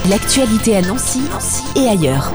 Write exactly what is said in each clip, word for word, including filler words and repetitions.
L'actualité à Nancy, Nancy et ailleurs.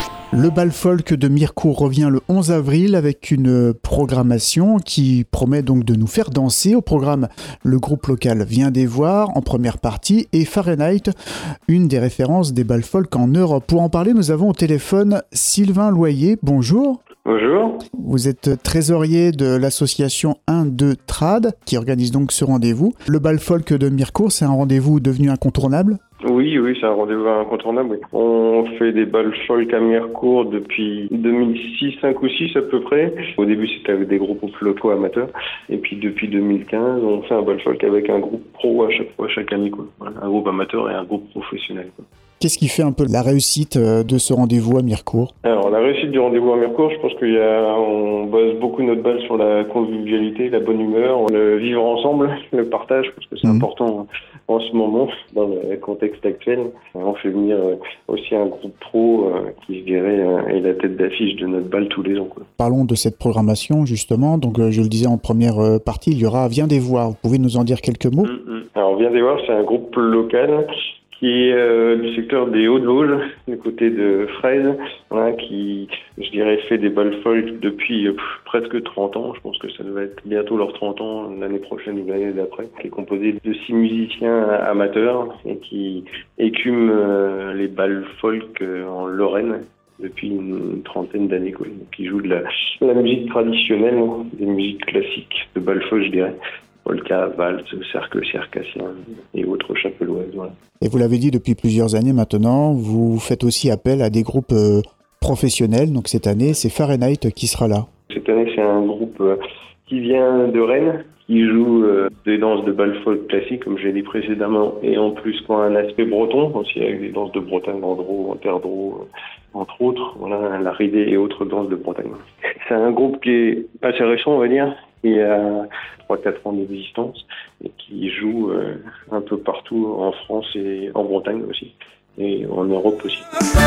Le bal folk de Mirecourt revient le onze avril avec une programmation qui promet donc de nous faire danser. Au programme, le groupe local Viens des voir en première partie et Fahrenheit, une des références des bals folk en Europe. Pour en parler, nous avons au téléphone Sylvain Loyer. Bonjour. Bonjour. Vous êtes trésorier de l'association un deux Trad qui organise donc ce rendez-vous. Le bal folk de Mirecourt, c'est un rendez-vous devenu incontournable ? Oui, oui, c'est un rendez-vous incontournable. Oui. On fait des bals folk à Mirecourt depuis deux mille six, cinq ou six à peu près. Au début, c'était avec des groupes locaux amateurs. Et puis depuis deux mille quinze, on fait un bal folk avec un groupe pro à chaque fois, chaque année, quoi. Voilà, un groupe amateur et un groupe professionnel, quoi. Qu'est-ce qui fait un peu la réussite de ce rendez-vous à Mirecourt ? Alors, la réussite du rendez-vous à Mirecourt, je pense qu'il y a, on base beaucoup notre base sur la convivialité, la bonne humeur, le vivre ensemble, le partage, parce que c'est mmh. important en ce moment, dans le contexte actuel. On fait venir aussi un groupe pro qui, je dirais, est la tête d'affiche de notre bal tous les ans, quoi. Parlons de cette programmation, justement. Donc, je le disais en première partie, il y aura Viens des voir. Vous pouvez nous en dire quelques mots ? mmh. Alors, Viens des voir, c'est un groupe local qui est euh, du secteur des Hauts-de-Vosges, du côté de Fraise, hein, qui, je dirais, fait des bals folk depuis euh, presque trente ans. Je pense que ça va être bientôt leurs trente ans, l'année prochaine ou l'année d'après, qui est composé de six musiciens amateurs et qui écument euh, les bals folk euh, en Lorraine depuis une trentaine d'années, quoi. Qui jouent de la, de la musique traditionnelle, des musiques classiques de bal folk, je dirais. Polka, valse, cercle circassien et autres chapelloises. Voilà. Et vous l'avez dit depuis plusieurs années maintenant, vous faites aussi appel à des groupes euh, professionnels. Donc cette année, c'est Fahrenheit qui sera là. Cette année, c'est un groupe euh, qui vient de Rennes, qui joue euh, des danses de bal folk classiques, comme j'ai dit précédemment, et en plus qui ont un aspect breton, aussi avec des danses de Bretagne, Andro, Interdro, euh, entre autres, voilà, la ridée et autres danses de Bretagne. C'est un groupe qui est assez récent, on va dire, qui a trois quatre ans d'existence et qui joue euh, un peu partout en France et en Bretagne aussi, et en Europe aussi.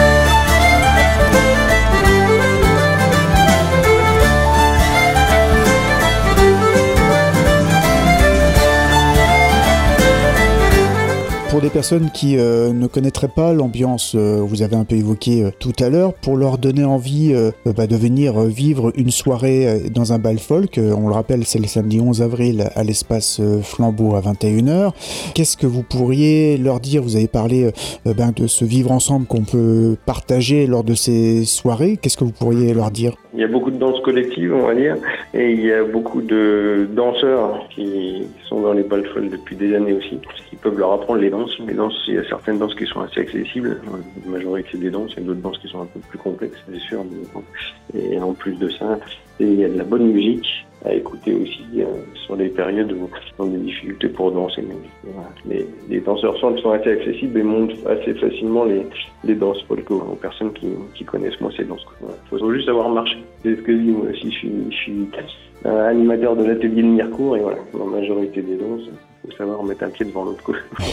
Pour des personnes qui euh, ne connaîtraient pas l'ambiance, euh, vous avez un peu évoqué euh, tout à l'heure, pour leur donner envie euh, bah, de venir vivre une soirée euh, dans un bal folk, euh, on le rappelle, c'est le samedi onze avril à l'espace euh, Flambeau à vingt et une heures. Qu'est-ce que vous pourriez leur dire ? Vous avez parlé euh, ben, de ce vivre ensemble qu'on peut partager lors de ces soirées. Qu'est-ce que vous pourriez leur dire ? Il y a beaucoup de danses collectives, on va dire, et il y a beaucoup de danseurs qui sont dans les bal folk depuis des années aussi, qui peuvent leur apprendre les danses. Les danses, il y a certaines danses qui sont assez accessibles, la majorité c'est des danses, il y a d'autres danses qui sont un peu plus complexes, c'est sûr. Et en plus de ça, il y a de la bonne musique à écouter aussi euh, sur les périodes où on a des difficultés pour danser. Les, les danseurs simples sont assez accessibles et montrent assez facilement les, les danses folk aux personnes qui, qui connaissent moins ces danses. Il voilà. faut juste savoir marcher. C'est ce que je dis moi aussi, je suis, je suis euh, animateur de l'atelier de Mirecourt et voilà, la majorité des danses, il faut savoir mettre un pied devant l'autre.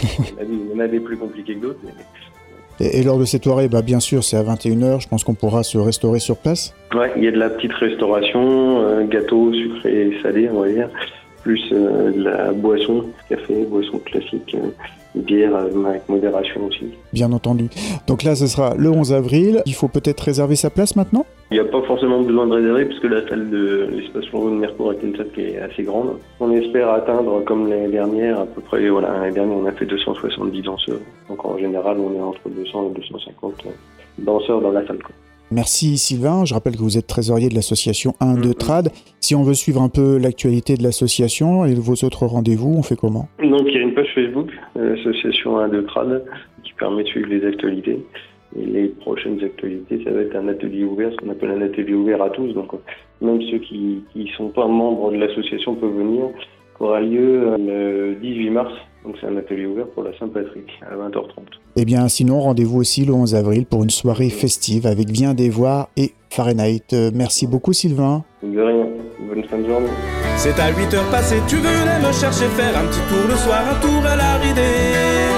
Il y en a des plus compliqués que d'autres. Mais... Et, et lors de cette soirée, bah, bien sûr, c'est à vingt et une heures, je pense qu'on pourra se restaurer sur place. Ouais, il y a de la petite restauration, euh, gâteau sucré et salé, on va dire, plus euh, de la boisson, café, boisson classique, euh, bière euh, avec modération aussi. Bien entendu. Donc là, ce sera le onze avril. Il faut peut-être réserver sa place maintenant ? Il n'y a pas forcément besoin de réserver puisque la salle de l'espace Flambeau de Mirecourt est une salle qui est assez grande. On espère atteindre, comme l'année dernière, à peu près, voilà, l'année dernière on a fait deux cent soixante-dix danseurs. Donc en général, on est entre deux cents et deux cent cinquante danseurs dans la salle, quoi. Merci Sylvain, je rappelle que vous êtes trésorier de l'association un deux Trad. Si on veut suivre un peu l'actualité de l'association et vos autres rendez-vous, on fait comment ? Donc il y a une page Facebook, l'association un deux Trad, qui permet de suivre les actualités. Et les prochaines actualités, ça va être un atelier ouvert, ce qu'on appelle un atelier ouvert à tous. Donc même ceux qui ne sont pas membres de l'association peuvent venir, qui aura lieu le dix-huit mars. Donc c'est un atelier ouvert pour la Saint-Patrick à vingt heures trente. Eh bien sinon, rendez-vous aussi le onze avril pour une soirée festive avec Viens des voir et Fahrenheit. Merci beaucoup Sylvain. De rien, bonne fin de journée. C'est à huit heures passées, tu venais me chercher, faire un petit tour le soir, un tour à la ridée.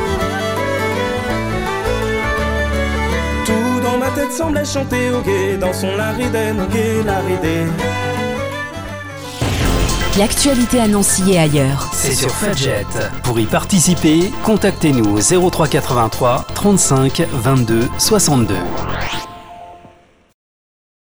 Tout dans ma tête semblait chanter au guet, dans son laridène, au guet, la ridée. l'actualité à Nancy et ailleurs. C'est sur Fadjet. Pour y participer, contactez-nous au zéro trois quatre-vingt-trois trente-cinq vingt-deux soixante-deux.